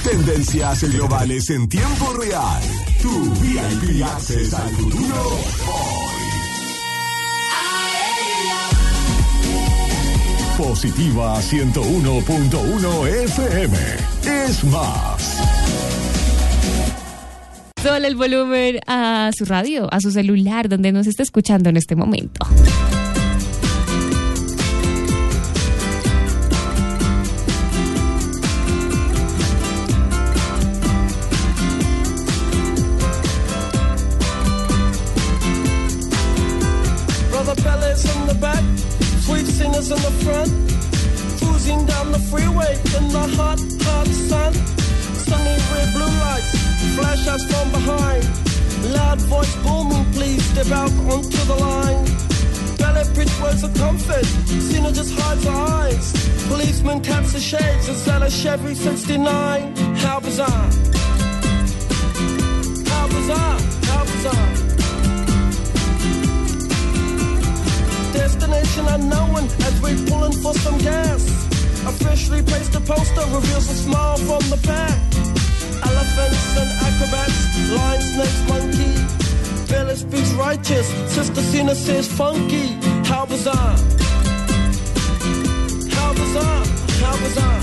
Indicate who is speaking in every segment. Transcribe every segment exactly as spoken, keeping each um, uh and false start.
Speaker 1: Tendencias globales en tiempo real. Tu V I P Access al futuro hoy. Positiva ciento uno punto uno F M. Es más.
Speaker 2: Solo el volumen a su radio, a su celular, donde nos está escuchando en este momento.
Speaker 3: In the back, sweet singers in the front, cruising down the freeway in the hot, hot sun. Sunny red blue lights, flash us from behind. Loud voice booming, please step out onto the line. Ballet bridge words of comfort, Cena just hides her eyes. Policeman taps the shades, is that a Chevy sixty-nine? How bizarre, how bizarre, how bizarre. Destination unknown as we're pulling for some gas. Officially placed a poster reveals a smile from the back. Elephants and acrobats, lion, snakes, monkey. Village speaks righteous, Sister Cena says funky. How bizarre, how bizarre, how bizarre.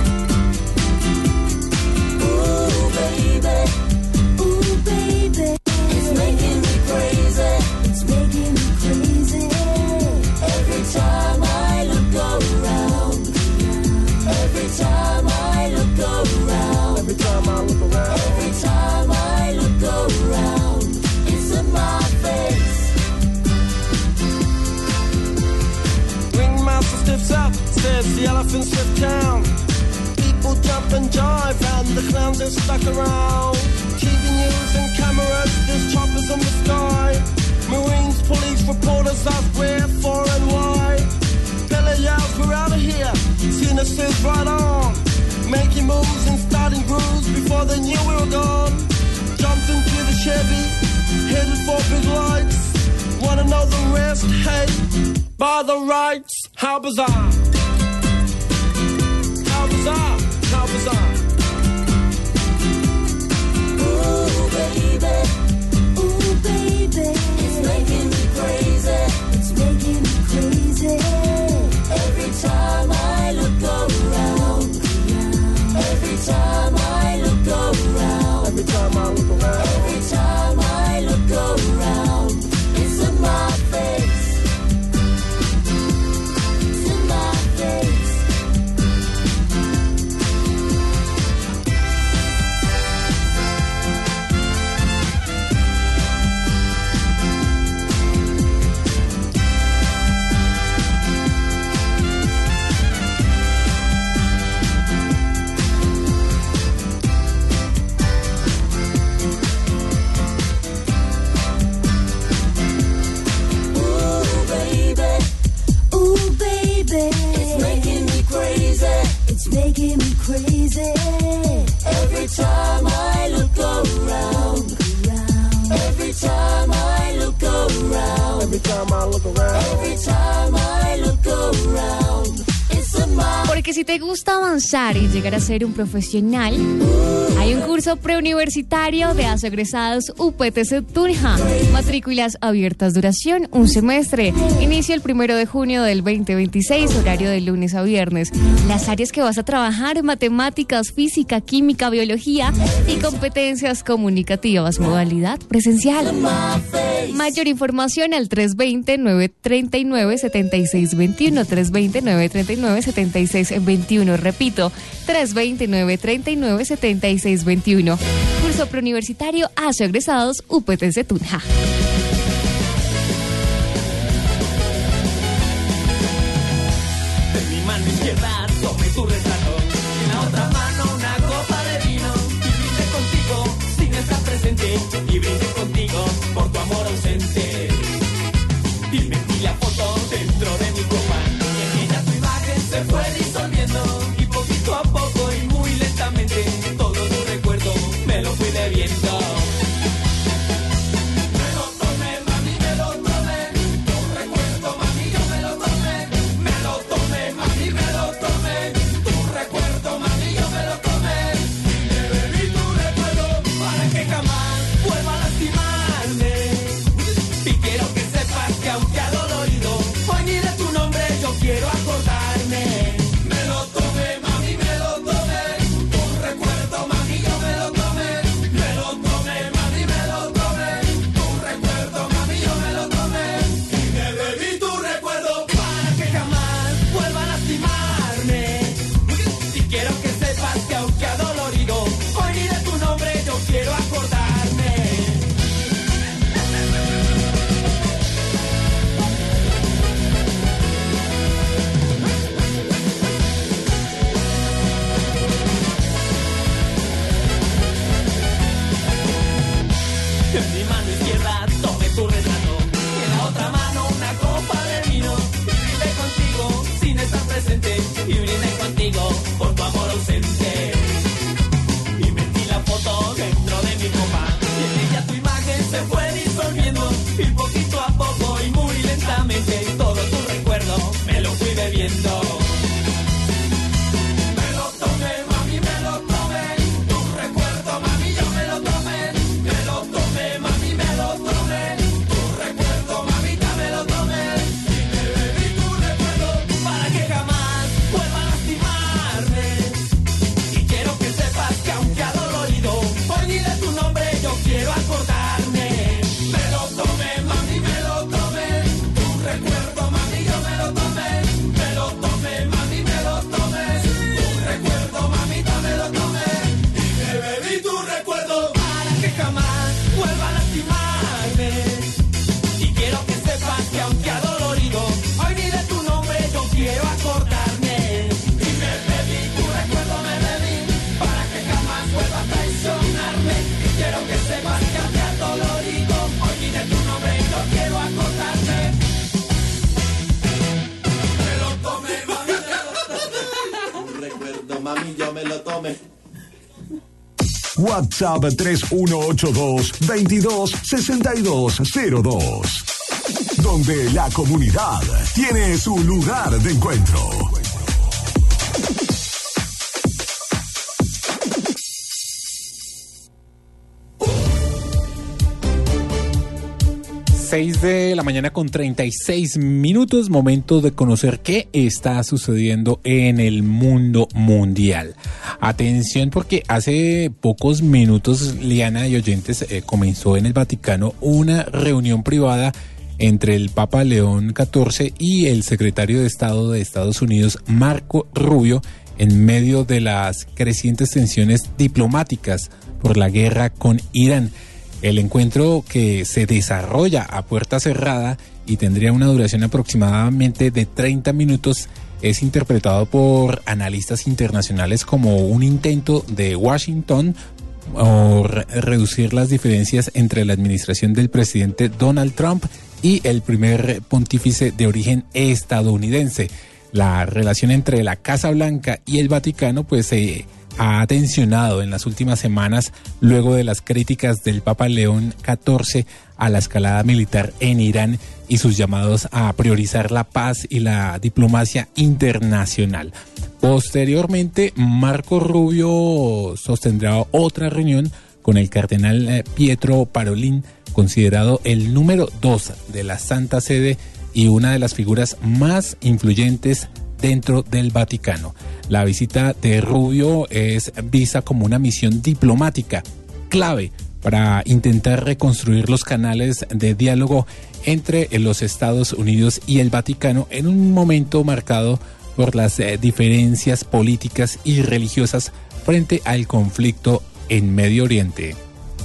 Speaker 4: Ooh baby, ooh baby, it's making me crazy, it's making me crazy. Every time I look around, every time I look around,
Speaker 3: every time I look around,
Speaker 4: every time I look around, it's in my face.
Speaker 3: Ringmaster stiffs up, says the elephants shift town. People jump and jive and the clowns are stuck around. T V news and cameras, there's choppers in the sky. Marines, police, reporters ask where, for and why. Pele yells, we're out of here. Cena says right on. Making moves and starting grooves before they knew we were gone. Jumped into the Chevy, headed for big lights. Wanna know the rest? Hey, by the rights. How bizarre. How bizarre. How bizarre.
Speaker 4: Ooh, baby. Ooh, baby. It's making me crazy. It's making me crazy. Every time I look around. Every time I look around.
Speaker 3: Every time I look around.
Speaker 4: Every time I look around. It's in my face. It's in my face. It's making me crazy. It's making me crazy. Every time I look around. Every time I look around.
Speaker 3: Every time I look around.
Speaker 4: Every time I look around. It's a mind.
Speaker 2: Porque si te gusta avanzar y llegar a ser un profesional, hay un curso preuniversitario de asegresados U P T C Tunja. Matrículas abiertas, duración un semestre. Inicio el primero de junio del veinte veintiséis, horario de lunes a viernes. Las áreas que vas a trabajar: matemáticas, física, química, biología y competencias comunicativas. Modalidad presencial. Mayor información al tres dos cero, nueve tres nueve, siete seis dos uno, tres dos cero, nueve tres nueve, siete seis dos uno. Repito, tres dos cero, nueve tres nueve, siete seis dos uno. Curso preuniversitario hacia egresados U P T C Tunja.
Speaker 5: En mi mano izquierda tomé tu retrato, en la otra mano una copa de vino, y brindé contigo sin estar presente, y brindé contigo por tu amor ausente. Y metí la foto dentro de mi copa, y en ella tu imagen se fue disolviendo, y poquito a poco y muy lentamente todo tu recuerdo me lo fui bebiendo. Luego hombre.
Speaker 1: WhatsApp tres uno ocho dos, veintidós, sesenta y dos cero dos. Donde la comunidad tiene su lugar de encuentro.
Speaker 6: seis de la mañana con treinta y seis minutos, momento de conocer qué está sucediendo en el mundo mundial. Atención, porque hace pocos minutos, Liana y oyentes, eh, comenzó en el Vaticano una reunión privada entre el Papa León catorce y el secretario de Estado de Estados Unidos, Marco Rubio, en medio de las crecientes tensiones diplomáticas por la guerra con Irán. El encuentro, que se desarrolla a puerta cerrada y tendría una duración aproximadamente de treinta minutos, es interpretado por analistas internacionales como un intento de Washington por reducir las diferencias entre la administración del presidente Donald Trump y el primer pontífice de origen estadounidense. La relación entre la Casa Blanca y el Vaticano pues se eh, ha tensionado en las últimas semanas luego de las críticas del Papa León catorce a la escalada militar en Irán y sus llamados a priorizar la paz y la diplomacia internacional. Posteriormente, Marco Rubio sostendrá otra reunión con el cardenal Pietro Parolin, considerado el número dos de la Santa Sede y una de las figuras más influyentes dentro del Vaticano. La visita de Rubio es vista como una misión diplomática clave para intentar reconstruir los canales de diálogo entre los Estados Unidos y el Vaticano en un momento marcado por las eh, diferencias políticas y religiosas frente al conflicto en Medio Oriente.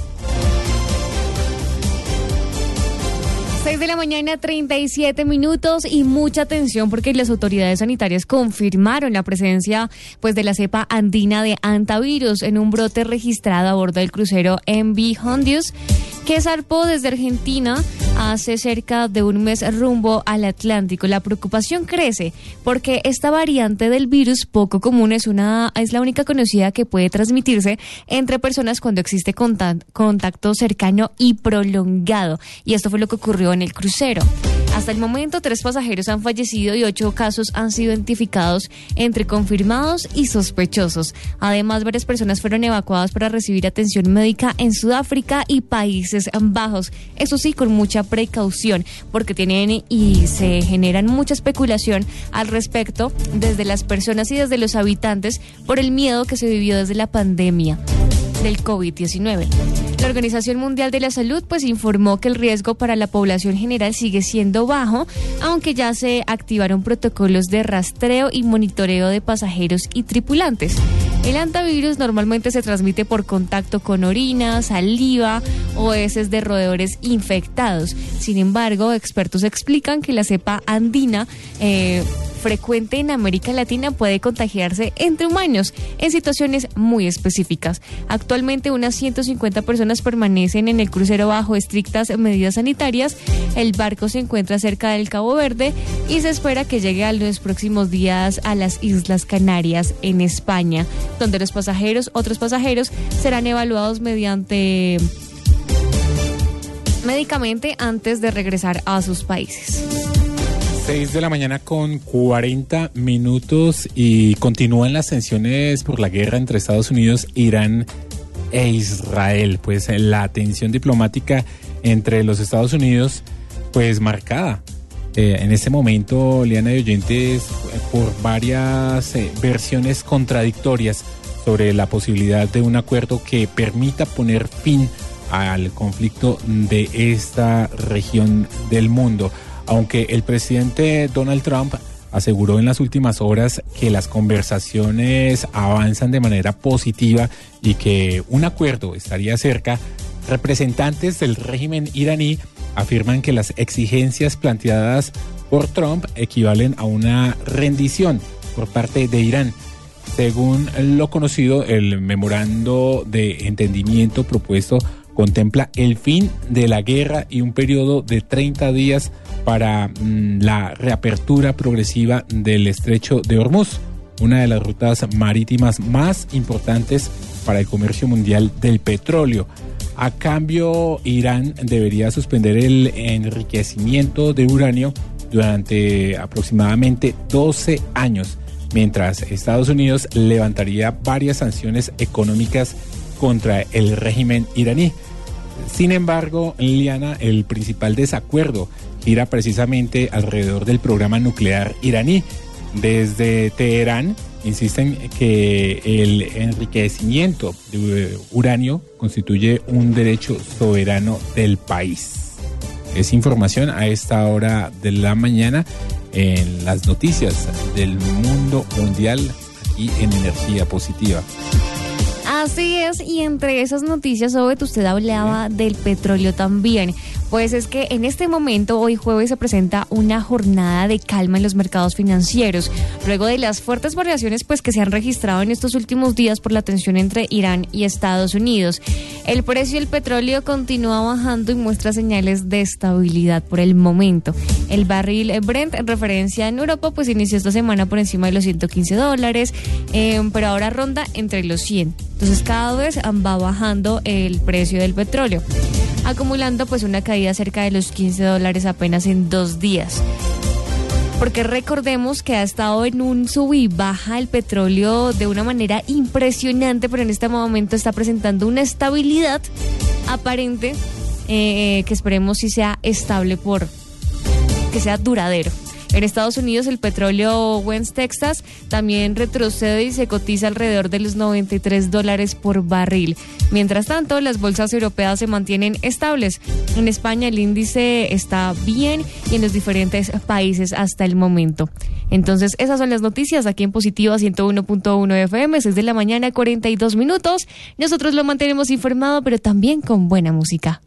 Speaker 2: seis de la mañana, treinta y siete minutos, y mucha atención porque las autoridades sanitarias confirmaron la presencia pues de la cepa andina de hantavirus en un brote registrado a bordo del crucero M V Hondius, que zarpó desde Argentina hace cerca de un mes rumbo al Atlántico. La preocupación crece porque esta variante del virus poco común es una es la única conocida que puede transmitirse entre personas cuando existe contact, contacto cercano y prolongado. Y esto fue lo que ocurrió en el crucero. Hasta el momento, tres pasajeros han fallecido y ocho casos han sido identificados entre confirmados y sospechosos. Además, varias personas fueron evacuadas para recibir atención médica en Sudáfrica y Países Bajos. Eso sí, con mucha precaución, porque tienen y se generan mucha especulación al respecto desde las personas y desde los habitantes por el miedo que se vivió desde la pandemia del COVID diecinueve. La Organización Mundial de la Salud pues informó que el riesgo para la población general sigue siendo bajo, aunque ya se activaron protocolos de rastreo y monitoreo de pasajeros y tripulantes. El hantavirus normalmente se transmite por contacto con orina, saliva o heces de roedores infectados. Sin embargo, expertos explican que la cepa andina eh, frecuente en América Latina puede contagiarse entre humanos en situaciones muy específicas. Actualmente unas ciento cincuenta personas permanecen en el crucero bajo estrictas medidas sanitarias. El barco se encuentra cerca del Cabo Verde y se espera que llegue a los próximos días a las Islas Canarias en España, donde los pasajeros, otros pasajeros, serán evaluados mediante médicamente antes de regresar a sus países.
Speaker 6: seis de la mañana con cuarenta minutos y continúan las tensiones por la guerra entre Estados Unidos, Irán e Israel. Pues la tensión diplomática entre los Estados Unidos pues marcada eh, en este momento, Liana y oyentes, por varias eh, versiones contradictorias sobre la posibilidad de un acuerdo que permita poner fin al conflicto de esta región del mundo. Aunque el presidente Donald Trump aseguró en las últimas horas que las conversaciones avanzan de manera positiva y que un acuerdo estaría cerca, representantes del régimen iraní afirman que las exigencias planteadas por Trump equivalen a una rendición por parte de Irán. Según lo conocido, el memorando de entendimiento propuesto contempla el fin de la guerra y un periodo de treinta días para mmm, la reapertura progresiva del estrecho de Hormuz, una de las rutas marítimas más importantes para el comercio mundial del petróleo. A cambio, Irán debería suspender el enriquecimiento de uranio durante aproximadamente doce años, mientras Estados Unidos levantaría varias sanciones económicas contra el régimen iraní. Sin embargo, Liana, el principal desacuerdo gira precisamente alrededor del programa nuclear iraní. Desde Teherán insisten que el enriquecimiento de uranio constituye un derecho soberano del país. Es información a esta hora de la mañana en las noticias del mundo mundial y en Energía Positiva.
Speaker 2: Así es, y entre esas noticias, Obed, usted hablaba del petróleo también. Pues es que en este momento, hoy jueves, se presenta una jornada de calma en los mercados financieros, luego de las fuertes variaciones pues que se han registrado en estos últimos días por la tensión entre Irán y Estados Unidos. El precio del petróleo continúa bajando y muestra señales de estabilidad por el momento. El barril Brent, en referencia en Europa, pues inició esta semana por encima de los ciento quince dólares, eh, pero ahora ronda entre los cien. Entonces cada vez va bajando el precio del petróleo, acumulando pues una caída cerca de los quince dólares apenas en dos días. Porque recordemos que ha estado en un sub y baja el petróleo de una manera impresionante, pero en este momento está presentando una estabilidad aparente eh, que esperemos si sea estable, por que sea duradero. En Estados Unidos, el petróleo West Texas también retrocede y se cotiza alrededor de los noventa y tres dólares por barril. Mientras tanto, las bolsas europeas se mantienen estables. En España el índice está bien y en los diferentes países hasta el momento. Entonces, esas son las noticias aquí en Positiva ciento uno punto uno F M, seis de la mañana, cuarenta y dos minutos. Nosotros lo mantenemos informado, pero también con buena música.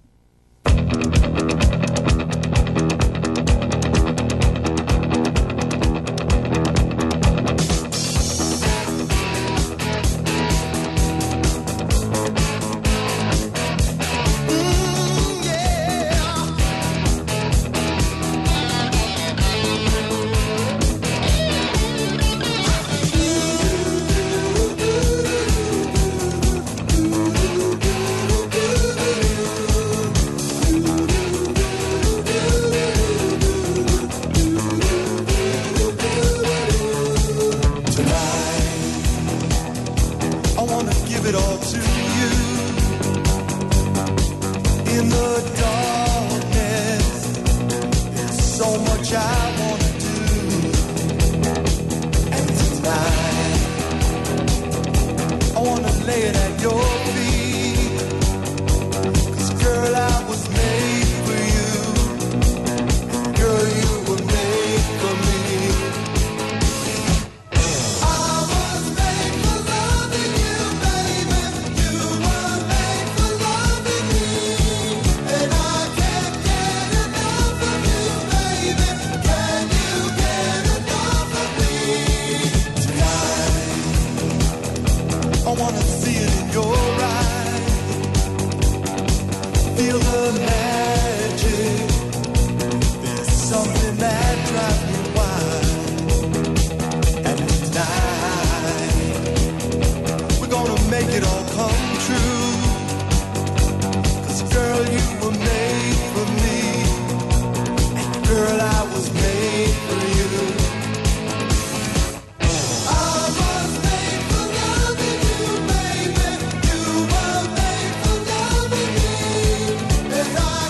Speaker 7: If I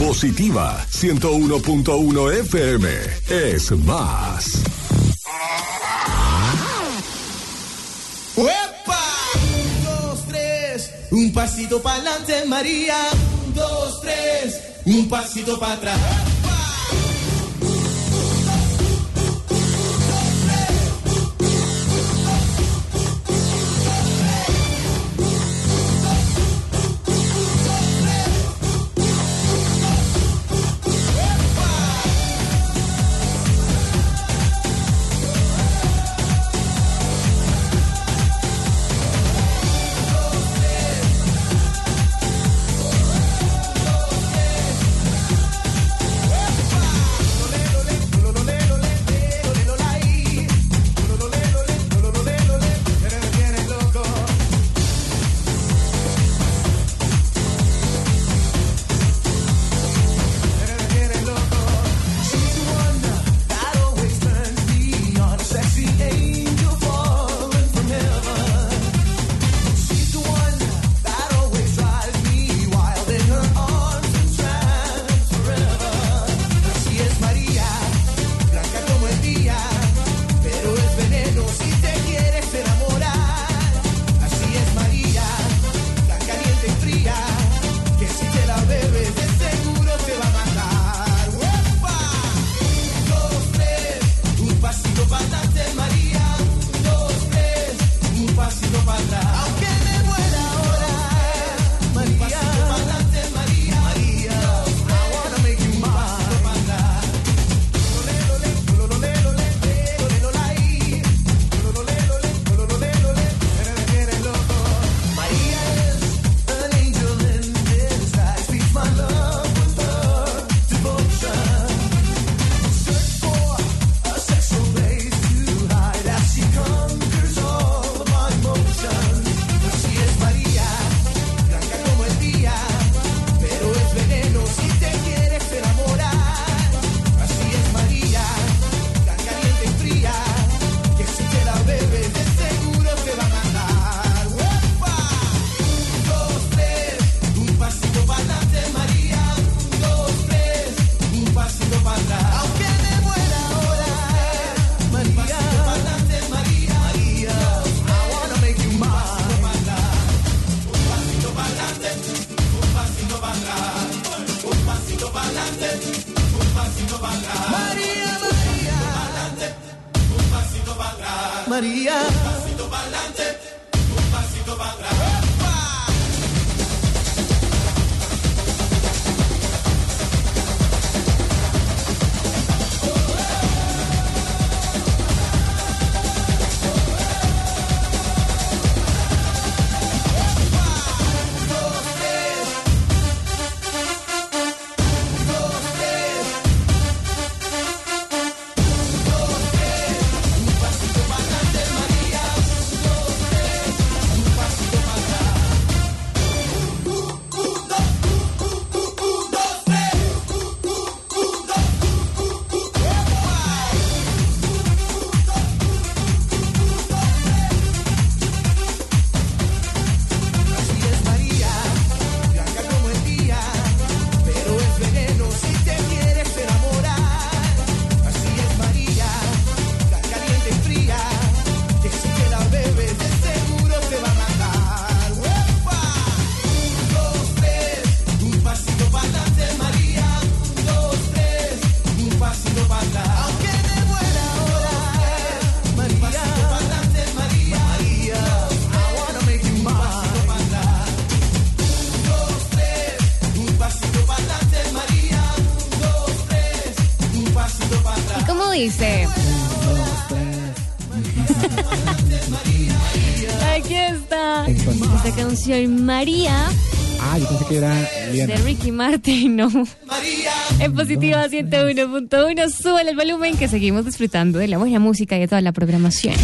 Speaker 1: Positiva ciento uno punto uno F M es más.
Speaker 7: ¡Uepa! Un, dos, tres, un pasito para adelante, María. Un, dos, tres, un pasito para atrás.
Speaker 3: María.
Speaker 7: Un pasito para adelante, un pasito para atrás.
Speaker 2: Dice. Aquí está. Esta canción María.
Speaker 6: Ah, yo pensé que era Liana.
Speaker 2: De Ricky Martin, no. En Positiva ciento uno punto uno, sube el volumen que seguimos disfrutando de la buena música y de toda la programación.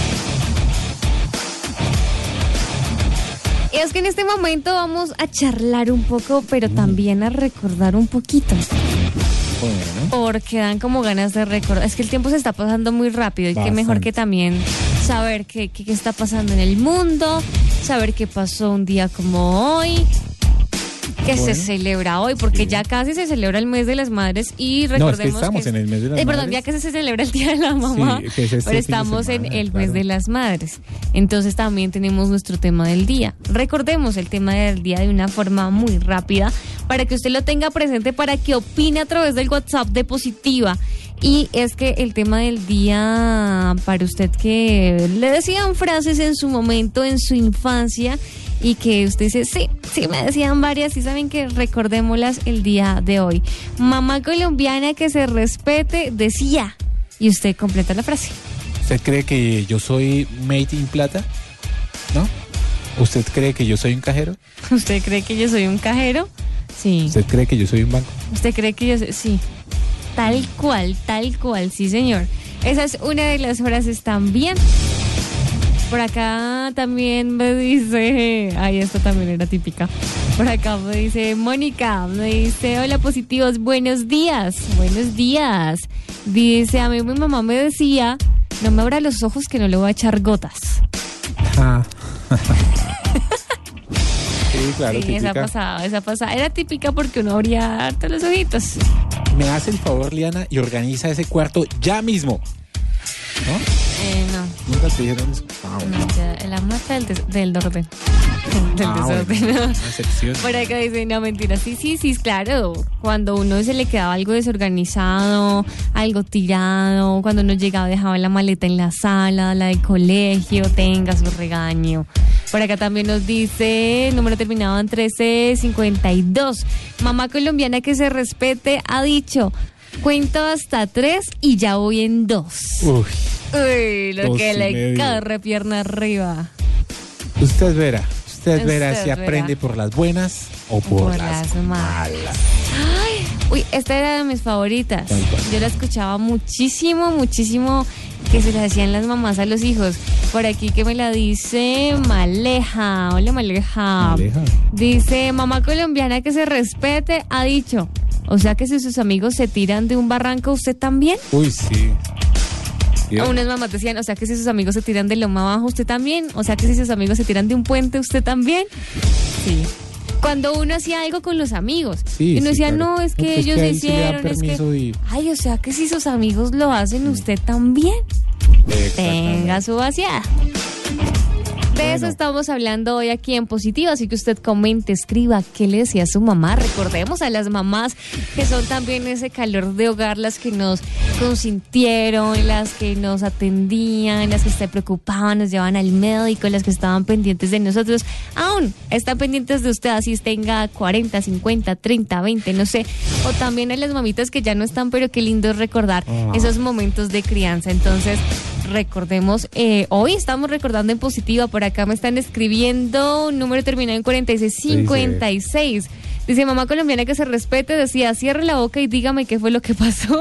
Speaker 2: Y es que en este momento vamos a charlar un poco, pero también a recordar un poquito.
Speaker 6: Bueno.
Speaker 2: Porque dan como ganas de recordar. Es que el tiempo se está pasando muy rápido y qué mejor que también saber qué, qué, qué está pasando en el mundo, saber qué pasó un día como hoy. que
Speaker 6: Bueno.
Speaker 2: se celebra hoy, porque
Speaker 6: Sí.
Speaker 2: ya casi se celebra el mes de las madres y
Speaker 6: No, es que
Speaker 2: recordemos
Speaker 6: estamos en el mes de las
Speaker 2: eh, perdón,
Speaker 6: madres.
Speaker 2: ya que se celebra el Día de la Mamá,
Speaker 6: Sí, que es este
Speaker 2: pero
Speaker 6: fin de
Speaker 2: estamos en
Speaker 6: semana,
Speaker 2: el
Speaker 6: claro.
Speaker 2: mes de las madres. Entonces también tenemos nuestro tema del día. Recordemos el tema del día de una forma muy rápida para que usted lo tenga presente, para que opine a través del WhatsApp de Positiva. Y es que el tema del día, para usted que le decían frases en su momento, en su infancia, y que usted dice, sí, sí, me decían varias, y saben que recordémoslas el día de hoy. Mamá colombiana que se respete, decía, y usted completa la frase.
Speaker 6: ¿Usted cree que yo soy made in plata? ¿No? ¿Usted cree que yo soy un cajero?
Speaker 2: ¿Usted cree que yo soy un cajero? Sí.
Speaker 6: ¿Usted cree que yo soy un banco?
Speaker 2: ¿Usted cree que yo soy? Sí. Tal cual, tal cual, sí señor. Esa es una de las frases también. Por acá también me dice, ay, esta también era típica. Por acá me dice Mónica, me dice, hola positivos, buenos días, buenos días. Dice, a mí mi mamá me decía, no me abra los ojos que no le voy a echar gotas.
Speaker 6: Ah. Sí, claro,
Speaker 2: Sí, esa
Speaker 6: típica.
Speaker 2: pasada, esa pasada. Era típica porque uno abría harto los ojitos.
Speaker 6: Me hace el favor, Liana, y organiza ese cuarto ya mismo. ¿No?
Speaker 2: Eh, no.
Speaker 6: Nunca te dijeron eso. Ah, bueno.
Speaker 2: No, ya, la mata del, des- del orden. Del
Speaker 6: Ah, bueno,
Speaker 2: desorden.
Speaker 6: una excepción.
Speaker 2: Por acá dice, no, mentira. Sí, sí, sí, claro. Cuando uno se le quedaba algo desorganizado, algo tirado, cuando uno llegaba dejaba la maleta en la sala, la del colegio, tenga su regaño. Por acá también nos dice, número terminado en trece cincuenta y dos. Mamá colombiana que se respete ha dicho, cuento hasta tres y ya voy en dos.
Speaker 6: Uy,
Speaker 2: Uy, lo
Speaker 6: Dos
Speaker 2: que
Speaker 6: y
Speaker 2: le
Speaker 6: medio.
Speaker 2: corre pierna arriba.
Speaker 6: usted verá. Usted verá
Speaker 2: Usted
Speaker 6: si
Speaker 2: verá.
Speaker 6: aprende por las buenas o por,
Speaker 2: Por
Speaker 6: las,
Speaker 2: las malas.
Speaker 6: malas.
Speaker 2: Ay, uy, esta era de mis favoritas.
Speaker 6: ¿Cuál, cuál?
Speaker 2: Yo la escuchaba muchísimo, muchísimo que se le hacían las mamás a los hijos. Por aquí que me la dice Maleja. Hola, Maleja.
Speaker 6: Maleja.
Speaker 2: Dice, mamá colombiana que se respete, ha dicho. O sea que si sus amigos se tiran de un barranco, ¿usted también?
Speaker 6: Uy, sí. ¿Sí?
Speaker 2: A unas mamás decían, o sea que si sus amigos se tiran de loma abajo, ¿usted también? O sea que si sus amigos se tiran de un puente, ¿usted también? Sí. Cuando uno hacía algo con los amigos.
Speaker 6: Sí,
Speaker 2: y uno
Speaker 6: sí,
Speaker 2: decía,
Speaker 6: claro.
Speaker 2: no, es que
Speaker 6: No, pues
Speaker 2: ellos
Speaker 6: que
Speaker 2: lo
Speaker 6: ahí sí le dan
Speaker 2: hicieron, es que...
Speaker 6: permiso y-
Speaker 2: Ay, o sea que si sus amigos lo hacen, ¿usted también?
Speaker 6: Exactamente.
Speaker 2: Tenga su vaciada. De eso
Speaker 6: Bueno.
Speaker 2: estamos hablando hoy aquí en Positivo, así que usted comente, escriba qué le decía a su mamá. Recordemos a las mamás que son también ese calor de hogar, las que nos consintieron, las que nos atendían, las que se preocupaban, nos llevaban al médico, las que estaban pendientes de nosotros. Aún están pendientes de usted, así tenga cuarenta, cincuenta, treinta, veinte, no sé. O también a las mamitas que ya no están, pero qué lindo es recordar
Speaker 6: Ah.
Speaker 2: esos momentos de crianza. Entonces, recordemos, eh, hoy estamos recordando en Positiva, por acá me están escribiendo un número terminado en cuarenta y seis cincuenta y seis. Dice, mamá colombiana que se respete, decía, cierre la boca y dígame qué fue lo que pasó.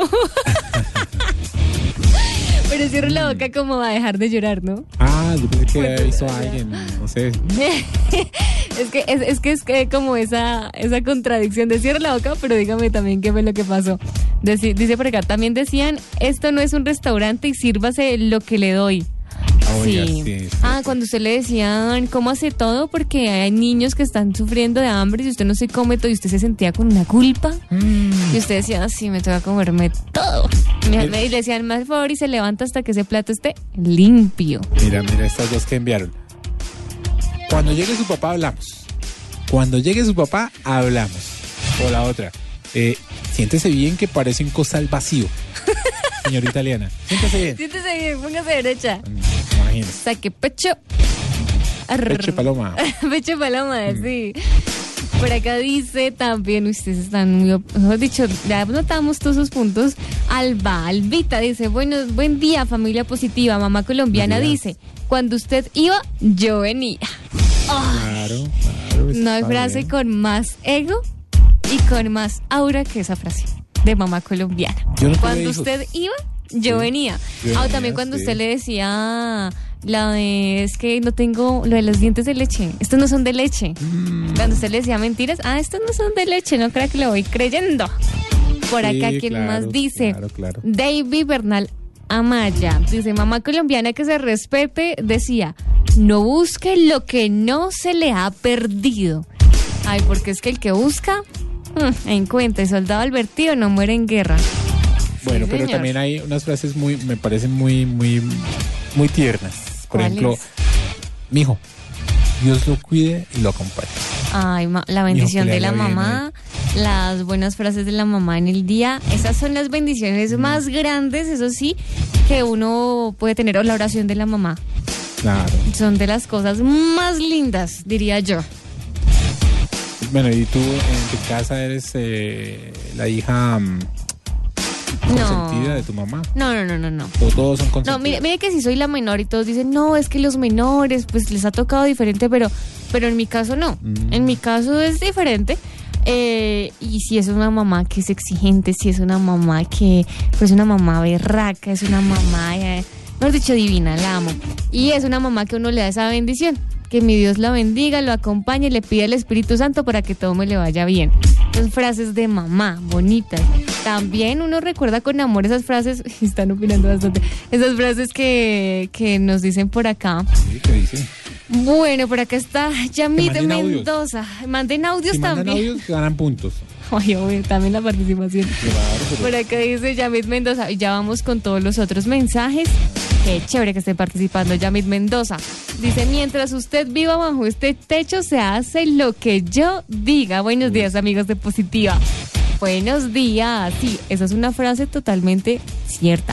Speaker 2: Pero cierre la boca como va a dejar de llorar, ¿no?
Speaker 6: Ah, yo pensé que había visto a alguien, no sé.
Speaker 2: es que es, es que es que como esa esa contradicción de cierre la boca, pero dígame también qué fue lo que pasó. Deci- dice por acá, también decían, esto no es un restaurante y sírvase lo que le doy.
Speaker 6: Ah, oiga, sí, sí,
Speaker 2: Ah,
Speaker 6: sí.
Speaker 2: cuando usted le decían, ¿cómo hace todo? Porque hay niños que están sufriendo de hambre y usted no se come todo y usted se sentía con una culpa.
Speaker 6: Mm.
Speaker 2: Y usted decía, ah, sí, me toca comerme todo. Me, me- y le decían, más por favor, y se levanta hasta que ese plato esté limpio.
Speaker 6: Mira, mira estas dos que enviaron. Cuando llegue su papá, hablamos. Cuando llegue su papá, hablamos. O la otra. Eh, siéntese bien que parece un costal vacío. Señorita italiana. Siéntese bien.
Speaker 2: Siéntese bien, póngase derecha.
Speaker 6: Mm, Imagínese.
Speaker 2: Saque pecho.
Speaker 6: Pecho paloma.
Speaker 2: Pecho paloma, sí. Por acá dice también, ustedes están muy, op- mejor dicho, ya notamos todos esos puntos. Alba, Albita dice, bueno, buen día familia positiva, mamá colombiana
Speaker 6: Buen día.
Speaker 2: dice, cuando usted iba, yo venía.
Speaker 6: Claro, claro.
Speaker 2: No hay
Speaker 6: está
Speaker 2: frase
Speaker 6: bien.
Speaker 2: con más ego y con más aura que esa frase de mamá colombiana.
Speaker 6: Yo no tuve
Speaker 2: Cuando
Speaker 6: hijos.
Speaker 2: usted iba, yo
Speaker 6: Sí.
Speaker 2: venía.
Speaker 6: Yo
Speaker 2: Ah, o
Speaker 6: venía,
Speaker 2: también cuando
Speaker 6: sí.
Speaker 2: usted le decía la de, es que no tengo, lo de los dientes de leche, estos no son de leche.
Speaker 6: Mm.
Speaker 2: Cuando usted le decía mentiras, ah, estos no son de leche, no crea que lo voy creyendo. Por
Speaker 6: Sí,
Speaker 2: acá, ¿quién
Speaker 6: claro,
Speaker 2: más dice?
Speaker 6: claro, claro.
Speaker 2: David Bernal Amaya, dice, mamá colombiana que se respete, decía, no busque lo que no se le ha perdido. Ay, porque es que el que busca, mmm, encuentra. El soldado advertido no muere en guerra.
Speaker 6: Bueno,
Speaker 2: Sí,
Speaker 6: pero
Speaker 2: señor.
Speaker 6: también hay unas frases muy, me parecen muy, muy, muy tiernas. Por
Speaker 2: ¿Cuáles?
Speaker 6: ejemplo, mijo, Dios lo cuide y lo acompañe.
Speaker 2: Ay, ma- la bendición
Speaker 6: que le
Speaker 2: de la
Speaker 6: vaya bien,
Speaker 2: mamá, las buenas frases de la mamá en el día, esas son las bendiciones
Speaker 6: Mm.
Speaker 2: más grandes, eso sí, que uno puede tener, o la oración de la mamá.
Speaker 6: Claro.
Speaker 2: Son de las cosas más lindas, diría yo.
Speaker 6: Bueno, y tú en tu casa eres eh, la hija mm, consentida
Speaker 2: No.
Speaker 6: de tu mamá.
Speaker 2: No, no, no, no, no.
Speaker 6: O todos son consentidos.
Speaker 2: No, mire, mire que si soy la menor y todos dicen, no, es que los menores, pues les ha tocado diferente, pero, pero en mi caso no.
Speaker 6: Mm.
Speaker 2: En mi caso es diferente. Eh, y si es una mamá que es exigente, si es una mamá que pues una mamá berraca, es una mamá, eh, mejor dicho, divina, la amo. Y es una mamá que uno le da esa bendición. Que mi Dios la bendiga, lo acompañe, le pide al Espíritu Santo para que todo me le vaya bien. Son frases de mamá, bonitas. También uno recuerda con amor esas frases, están opinando bastante, esas frases que, que nos dicen por acá.
Speaker 6: Sí, ¿qué dice?
Speaker 2: Bueno, por acá está Yamit
Speaker 6: manden audios.
Speaker 2: Mendoza. Manden audios
Speaker 6: Si mandan
Speaker 2: también.
Speaker 6: audios, ganan puntos.
Speaker 2: Ay, obvio, también la participación.
Speaker 6: Claro, pero-
Speaker 2: Por acá dice Yamit Mendoza. Ya vamos con todos los otros mensajes. Qué chévere que esté participando Yamit Mendoza. Dice, mientras usted viva bajo este techo, se hace lo que yo diga. Buenos días, amigos de Positiva. Buenos días. Sí, esa es una frase totalmente cierta.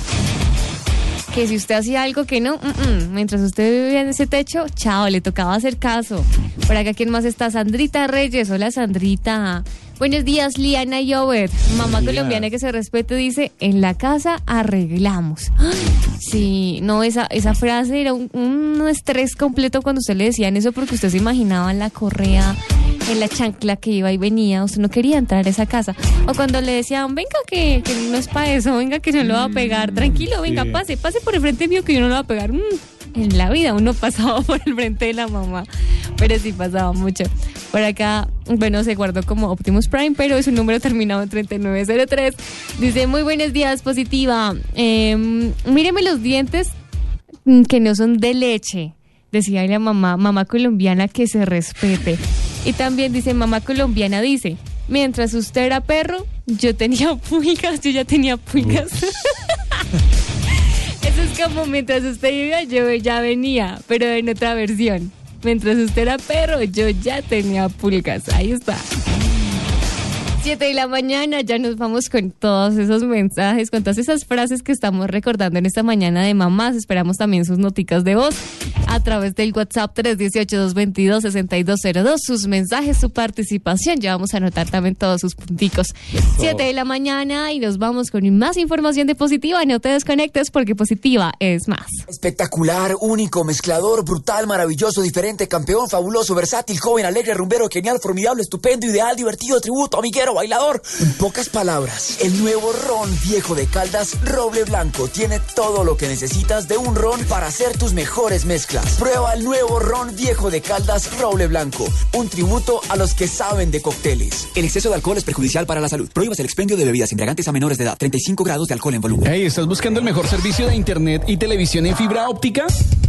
Speaker 2: Que si usted hacía algo que no, mm, mm, mientras usted vivía en ese techo, chao, le tocaba hacer caso. Por acá, ¿quién más está? Sandrita Reyes. Hola, Sandrita. Buenos días, Liana y Obed. Mamá
Speaker 6: Días.
Speaker 2: colombiana que se respete dice, en la casa arreglamos. Ay, sí, no, esa, esa frase era un, un estrés completo cuando usted le decían eso porque usted se imaginaba en la correa, en la chancla que iba y venía, usted no quería entrar a esa casa. O cuando le decían, venga que, que no es para eso, venga que no lo va a pegar, tranquilo, venga,
Speaker 6: sí.
Speaker 2: pase, pase por el frente mío que yo no lo va a pegar. Mm, en la vida uno pasaba por el frente de la mamá, pero sí pasaba mucho. Por acá, bueno, se guardó como Optimus Prime, pero es un número terminado en treinta y nueve cero tres. Dice, muy buenos días, Positiva. Eh, míreme los dientes mm, que no son de leche. Decía la mamá, mamá colombiana que se respete. Y también dice, mamá colombiana dice, mientras usted era perro, yo tenía pulgas, yo ya tenía pulgas. Eso es como mientras usted vivía, yo ya venía, pero en otra versión. Mientras usted era perro, yo ya tenía pulgas. Ahí está. Siete de la mañana, ya nos vamos con todos esos mensajes, con todas esas frases que estamos recordando en esta mañana de mamás. Esperamos también sus noticas de voz a través del WhatsApp tres uno ocho, dos dos dos, seis dos cero dos. Sus mensajes, su participación. Ya vamos a anotar también todos sus punticos. Siete de la mañana y nos vamos con más información de Positiva. No te desconectes porque Positiva es más.
Speaker 8: Espectacular, único, mezclador, brutal, maravilloso, diferente, campeón, fabuloso, versátil, joven, alegre, rumbero, genial, formidable, estupendo, ideal, divertido, tributo, amiguero, bailador. En pocas palabras, el nuevo ron viejo de Caldas Roble Blanco tiene todo lo que necesitas de un ron para hacer tus mejores mezclas. Prueba el nuevo ron viejo de Caldas Roble Blanco, un tributo a los que saben de cócteles. El exceso de alcohol es perjudicial para la salud. Prohíbas el expendio de bebidas embriagantes a menores de edad. treinta y cinco grados de alcohol en volumen.
Speaker 9: Hey, ¿estás buscando el mejor servicio de internet y televisión en fibra óptica?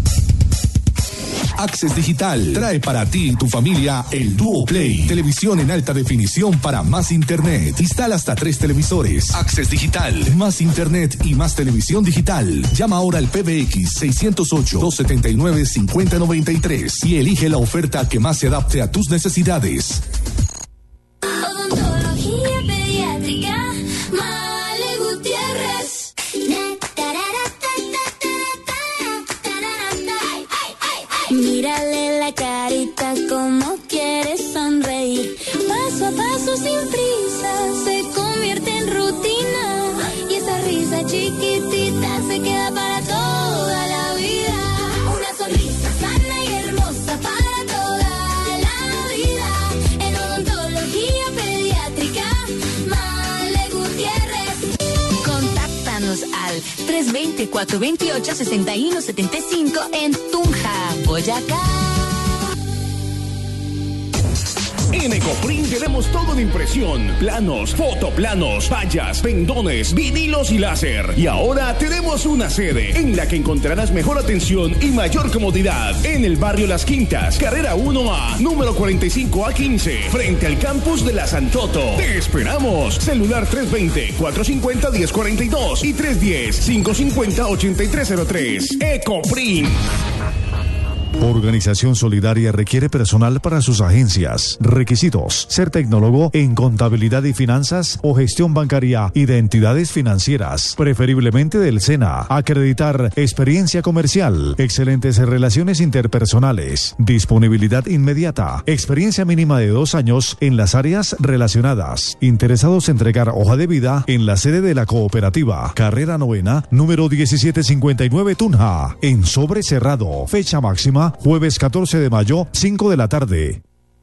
Speaker 1: Access Digital trae para ti y tu familia el Duo Play, televisión en alta definición para más internet. Instala hasta tres televisores. Access Digital, más internet y más televisión digital. Llama ahora al P B X seis cero ocho, dos siete nueve, cinco cero nueve tres y elige la oferta que más se adapte a tus necesidades.
Speaker 4: Odontología pediátrica, Male Gutiérrez. Mírale la carita como quiere sonreír. Paso a paso sin prisa se convierte en rutina. Y esa risa chiquitita se queda para toda la vida. Una sonrisa sana y hermosa para toda la vida. En odontología pediátrica, Male Gutiérrez.
Speaker 10: Contáctanos al tres dos cero, cuatro dos ocho, seis uno siete cinco en Tunja, Boyacá.
Speaker 11: En Ecoprint tenemos todo en impresión, planos, fotoplanos, vallas, pendones, vinilos y láser. Y ahora tenemos una sede en la que encontrarás mejor atención y mayor comodidad. En el barrio Las Quintas, carrera uno A, número cuarenta y cinco A quince, frente al campus de la Santoto. Te esperamos. Celular tres veinte, cuatrocientos cincuenta, diez cuarenta y dos y tres diez, quinientos cincuenta, ochenta y tres cero tres. Ecoprint.
Speaker 1: Organización Solidaria requiere personal para sus agencias. Requisitos: ser tecnólogo en contabilidad y finanzas o gestión bancaria y de entidades financieras, preferiblemente del SENA. Acreditar experiencia comercial, excelentes relaciones interpersonales, disponibilidad inmediata, experiencia mínima de dos años en las áreas relacionadas. Interesados en entregar hoja de vida en la sede de la cooperativa, carrera novena, número diecisiete cincuenta y nueve Tunja, en sobre cerrado. Fecha máxima jueves catorce de mayo, cinco de la tarde.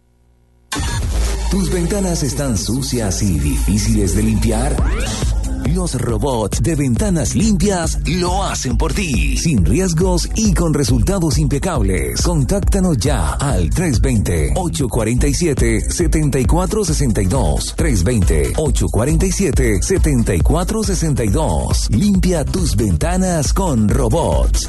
Speaker 12: ¿Tus ventanas están sucias y difíciles de limpiar? Los robots de Ventanas Limpias lo hacen por ti, sin riesgos y con resultados impecables. Contáctanos ya al tres veinte, ocho cuarenta y siete, setenta y cuatro sesenta y dos. tres veinte, ocho cuarenta y siete, setenta y cuatro sesenta y dos. Limpia tus ventanas con robots.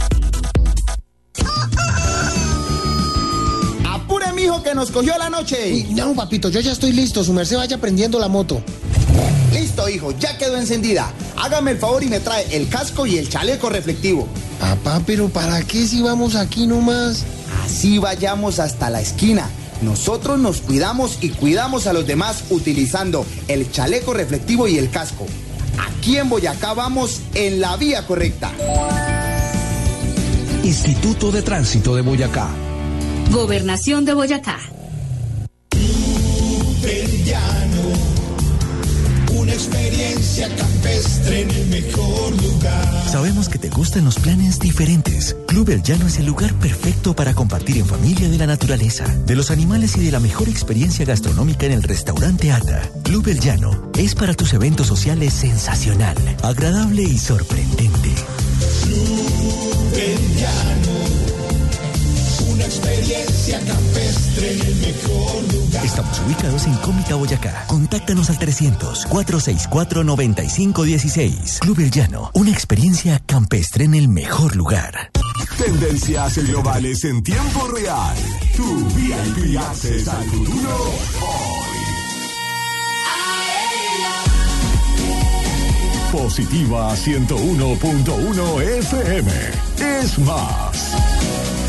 Speaker 13: ¡Apure, mijo, que nos cogió la noche!
Speaker 14: Uy, no, papito, yo ya estoy listo. Su merced vaya prendiendo la moto.
Speaker 13: Listo, hijo, ya quedó encendida. Hágame el favor y me trae el casco y el chaleco reflectivo.
Speaker 14: Papá, ¿pero para qué si vamos aquí nomás?
Speaker 13: Así vayamos hasta la esquina. Nosotros nos cuidamos y cuidamos a los demás utilizando el chaleco reflectivo y el casco. Aquí en Boyacá vamos en la vía correcta.
Speaker 15: Instituto de Tránsito de Boyacá.
Speaker 10: Gobernación de Boyacá.
Speaker 7: Del llano, una experiencia campestre en el mejor lugar.
Speaker 16: Sabemos que te gustan los planes diferentes. Club El Llano es el lugar perfecto para compartir en familia de la naturaleza, de los animales y de la mejor experiencia gastronómica en el restaurante Ata. Club El Llano es para tus eventos sociales sensacional, agradable y sorprendente.
Speaker 7: Club El Llano, una experiencia campestre en el mejor lugar.
Speaker 16: Estamos ubicados en Cómica, Boyacá. Contáctanos al trescientos, cuatrocientos sesenta y cuatro, noventa y cinco dieciséis. Club El Llano, una experiencia campestre en el mejor lugar.
Speaker 17: Tendencias globales en tiempo real. Tu V I P Access al futuro hoy. Positiva ciento uno punto uno F M. Es más.